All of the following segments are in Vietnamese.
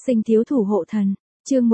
Sinh thiếu thủ hộ thần, chương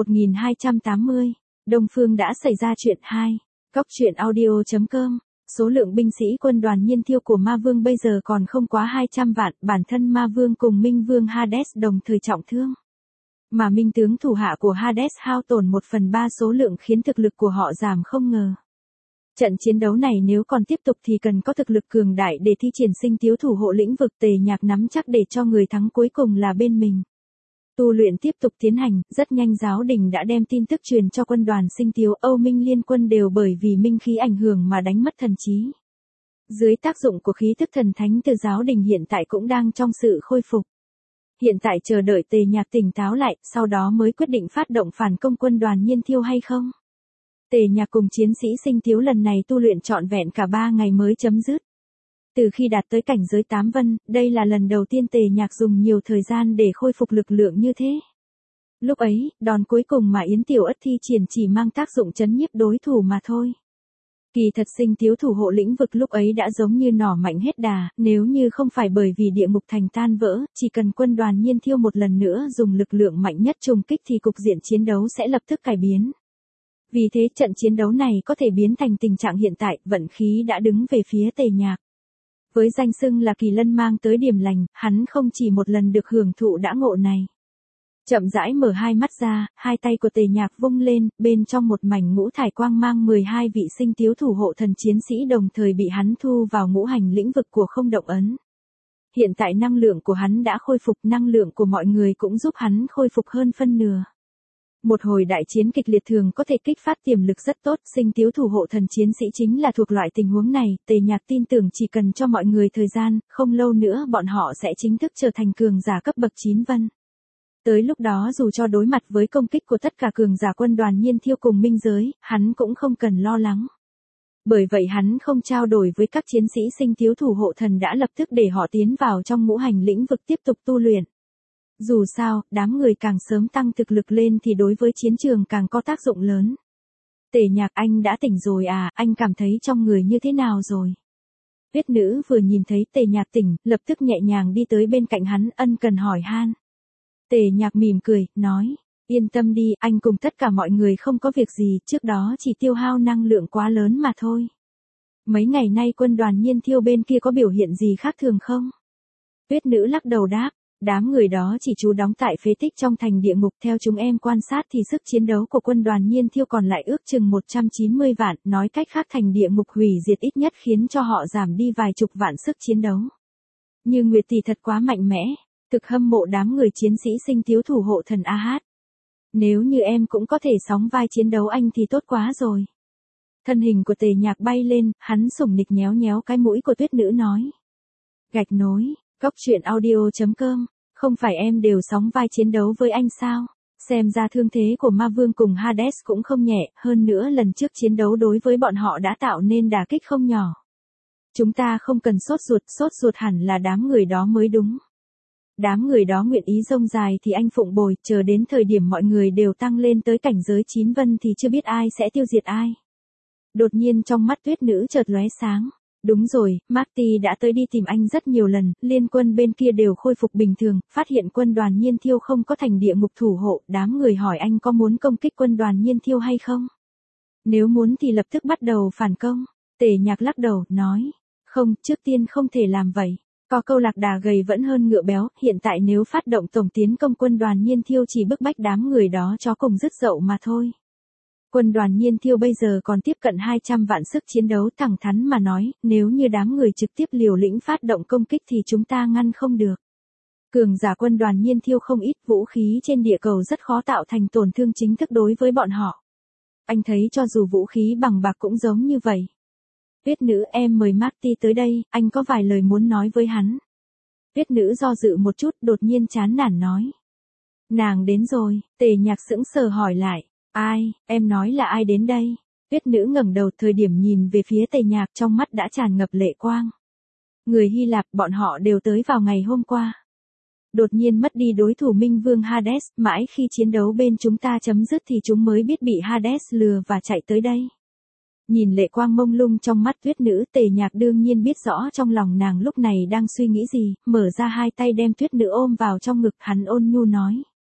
1280, Đông Phương đã xảy ra chuyện 2, Góc truyện audio.com, số lượng binh sĩ quân đoàn nhiên thiêu của Ma Vương bây giờ còn không quá 200 vạn, bản thân Ma Vương cùng Minh Vương Hades đồng thời trọng thương. Mà Minh tướng thủ hạ của Hades hao tổn 1/3 số lượng khiến thực lực của họ giảm không ngờ. Trận chiến đấu này nếu còn tiếp tục thì cần có thực lực cường đại để thi triển sinh thiếu thủ hộ lĩnh vực. Tề Nhạc nắm chắc để cho người thắng cuối cùng là bên mình. Tu luyện tiếp tục tiến hành, rất nhanh giáo đình đã đem tin tức truyền cho quân đoàn sinh thiếu. Âu Minh liên quân đều bởi vì minh khí ảnh hưởng mà đánh mất thần trí. Dưới tác dụng của khí tức thần thánh từ giáo đình hiện tại cũng đang trong sự khôi phục. Hiện tại chờ đợi Tề Nhạc tỉnh táo lại, sau đó mới quyết định phát động phản công quân đoàn nhiên thiêu hay không. Tề Nhạc cùng chiến sĩ sinh thiếu lần này tu luyện trọn vẹn cả 3 ngày mới chấm dứt. Từ khi đạt tới cảnh giới 8 vân, đây là lần đầu tiên Tề Nhạc dùng nhiều thời gian để khôi phục lực lượng như thế. Lúc ấy, đòn cuối cùng mà Yến Tiểu Ất thi triển chỉ mang tác dụng trấn nhiếp đối thủ mà thôi. Kỳ thật sinh thiếu thủ hộ lĩnh vực lúc ấy đã giống như nỏ mạnh hết đà, nếu như không phải bởi vì địa ngục thành tan vỡ, chỉ cần quân đoàn nhiên thiêu một lần nữa dùng lực lượng mạnh nhất trùng kích thì cục diện chiến đấu sẽ lập tức cải biến. Vì thế trận chiến đấu này có thể biến thành tình trạng hiện tại, vận khí đã đứng về phía Tề Nhạc. Với danh xưng là kỳ lân mang tới điểm lành, hắn không chỉ một lần được hưởng thụ đã ngộ này. Chậm rãi mở hai mắt ra, hai tay của Tề Nhạc vung lên, bên trong một mảnh ngũ thải quang mang 12 vị sinh thiếu thủ hộ thần chiến sĩ đồng thời bị hắn thu vào ngũ hành lĩnh vực của không động ấn. Hiện tại năng lượng của hắn đã khôi phục, năng lượng của mọi người cũng giúp hắn khôi phục hơn phân nửa. Một hồi đại chiến kịch liệt thường có thể kích phát tiềm lực rất tốt, sinh thiếu thủ hộ thần chiến sĩ chính là thuộc loại tình huống này. Tề Nhạc tin tưởng chỉ cần cho mọi người thời gian, không lâu nữa bọn họ sẽ chính thức trở thành cường giả cấp bậc 9 vân. Tới lúc đó dù cho đối mặt với công kích của tất cả cường giả quân đoàn nhiên thiêu cùng minh giới, hắn cũng không cần lo lắng. Bởi vậy hắn không trao đổi với các chiến sĩ sinh thiếu thủ hộ thần đã lập tức để họ tiến vào trong ngũ hành lĩnh vực tiếp tục tu luyện. Dù sao, đám người càng sớm tăng thực lực lên thì đối với chiến trường càng có tác dụng lớn. Tề Nhạc, anh đã tỉnh rồi à, anh cảm thấy trong người như thế nào rồi? Tuyết nữ vừa nhìn thấy Tề Nhạc tỉnh, lập tức nhẹ nhàng đi tới bên cạnh hắn, ân cần hỏi han. Tề Nhạc mỉm cười, nói, yên tâm đi, anh cùng tất cả mọi người không có việc gì, trước đó chỉ tiêu hao năng lượng quá lớn mà thôi. Mấy ngày nay quân đoàn nhiên thiêu bên kia có biểu hiện gì khác thường không? Tuyết nữ lắc đầu đáp. Đám người đó chỉ trú đóng tại phế tích trong thành địa ngục. Theo chúng em quan sát thì sức chiến đấu của quân đoàn nhiên thiêu còn lại ước chừng 190 vạn, nói cách khác thành địa ngục hủy diệt ít nhất khiến cho họ giảm đi vài chục vạn sức chiến đấu. Như Nguyệt thì thật quá mạnh mẽ, thực hâm mộ đám người chiến sĩ sinh thiếu thủ hộ thần AH. Nếu như em cũng có thể sóng vai chiến đấu anh thì tốt quá rồi. Thân hình của Tề Nhạc bay lên, hắn sủng nịch nhéo nhéo cái mũi của tuyết nữ nói. Gạch nối, Góc truyện audio.com. Không phải em đều sóng vai chiến đấu với anh sao? Xem ra thương thế của Ma Vương cùng Hades cũng không nhẹ, hơn nữa lần trước chiến đấu đối với bọn họ đã tạo nên đả kích không nhỏ. Chúng ta không cần sốt ruột hẳn là đám người đó mới đúng. Đám người đó nguyện ý rông dài thì anh phụng bồi, chờ đến thời điểm mọi người đều tăng lên tới cảnh giới 9 vân thì chưa biết ai sẽ tiêu diệt ai. Đột nhiên trong mắt tuyết nữ chợt lóe sáng. Đúng rồi, Marty đã tới đi tìm anh rất nhiều lần, liên quân bên kia đều khôi phục bình thường, phát hiện quân đoàn nhiên thiêu không có thành địa ngục thủ hộ, đám người hỏi anh có muốn công kích quân đoàn nhiên thiêu hay không? Nếu muốn thì lập tức bắt đầu phản công. Tề Nhạc lắc đầu, nói, không, trước tiên không thể làm vậy. Có câu lạc đà gầy vẫn hơn ngựa béo, hiện tại nếu phát động tổng tiến công quân đoàn nhiên thiêu chỉ bức bách đám người đó cho cùng dứt dậu mà thôi. Quân đoàn nhiên thiêu bây giờ còn tiếp cận 200 vạn sức chiến đấu, thẳng thắn mà nói, nếu như đám người trực tiếp liều lĩnh phát động công kích thì chúng ta ngăn không được. Cường giả quân đoàn nhiên thiêu không ít, vũ khí trên địa cầu rất khó tạo thành tổn thương chính thức đối với bọn họ. Anh thấy cho dù vũ khí bằng bạc cũng giống như vậy. Tuyết nữ, em mời Marty tới đây, anh có vài lời muốn nói với hắn. Tuyết nữ do dự một chút, đột nhiên chán nản nói. Nàng đến rồi. Tề Nhạc sững sờ hỏi lại. Ai, em nói là ai đến đây? Tuyết nữ ngẩng đầu, thời điểm nhìn về phía Tề Nhạc trong mắt đã tràn ngập lệ quang. Người Hy Lạp, bọn họ đều tới vào ngày hôm qua. Đột nhiên mất đi đối thủ Minh Vương Hades, mãi khi chiến đấu bên chúng ta chấm dứt thì chúng mới biết bị Hades lừa và chạy tới đây. Nhìn lệ quang mông lung trong mắt tuyết nữ, Tề Nhạc đương nhiên biết rõ trong lòng nàng lúc này đang suy nghĩ gì, mở ra hai tay đem tuyết nữ ôm vào trong ngực, hắn ôn nhu nói.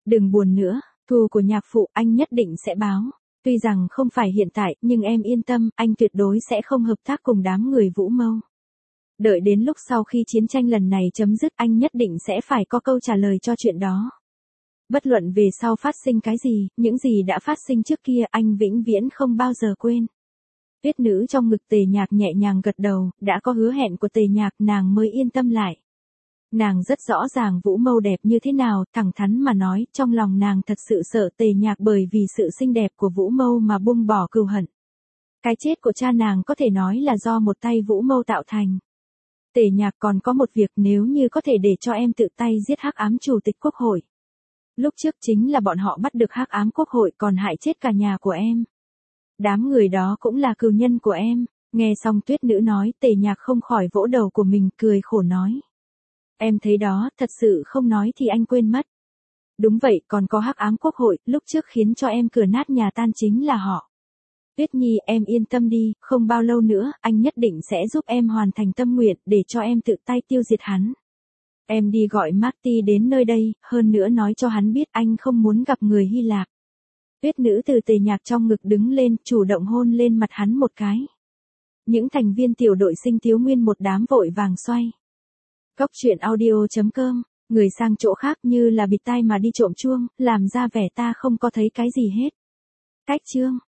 Đừng buồn nữa, thù của nhạc phụ anh nhất định sẽ báo. Tuy rằng không phải hiện tại, nhưng em yên tâm, anh tuyệt đối sẽ không hợp tác cùng đám người Vũ Mâu. Đợi đến lúc sau khi chiến tranh lần này chấm dứt anh nhất định sẽ phải có câu trả lời cho chuyện đó. Bất luận về sau phát sinh cái gì, những gì đã phát sinh trước kia anh vĩnh viễn không bao giờ quên. Tuyết Nữ trong ngực Tề Nhạc nhẹ nhàng gật đầu, đã có hứa hẹn của Tề Nhạc nàng mới yên tâm lại. Nàng rất rõ ràng Vũ Mâu đẹp như thế nào, thẳng thắn mà nói, trong lòng nàng thật sự sợ Tề Nhạc bởi vì sự xinh đẹp của Vũ Mâu mà buông bỏ cừu hận. Cái chết của cha nàng có thể nói là do một tay Vũ Mâu tạo thành. Tề Nhạc còn có một việc, nếu như có thể để cho em tự tay giết hắc ám chủ tịch quốc hội. Lúc trước chính là bọn họ bắt được hắc ám quốc hội còn hại chết cả nhà của em. Đám người đó cũng là cừu nhân của em. Nghe xong Tuyết Nữ nói, Tề Nhạc không khỏi vỗ đầu của mình, cười khổ nói. Em thấy đó, thật sự không nói thì anh quên mất. Đúng vậy, còn có hắc ám quốc hội, lúc trước khiến cho em cửa nát nhà tan chính là họ. Tuyết Nhi, em yên tâm đi, không bao lâu nữa, anh nhất định sẽ giúp em hoàn thành tâm nguyện, để cho em tự tay tiêu diệt hắn. Em đi gọi Marty đến nơi đây, hơn nữa nói cho hắn biết anh không muốn gặp người Hy Lạp. Tuyết Nữ từ Tề Nhạc trong ngực đứng lên, chủ động hôn lên mặt hắn một cái. Những thành viên tiểu đội Sinh Thiếu Nguyên một đám vội vàng xoay. Cóc truyện audio.com, người sang chỗ khác như là bịt tai mà đi trộm chuông, làm ra vẻ ta không có thấy cái gì hết. Cách chương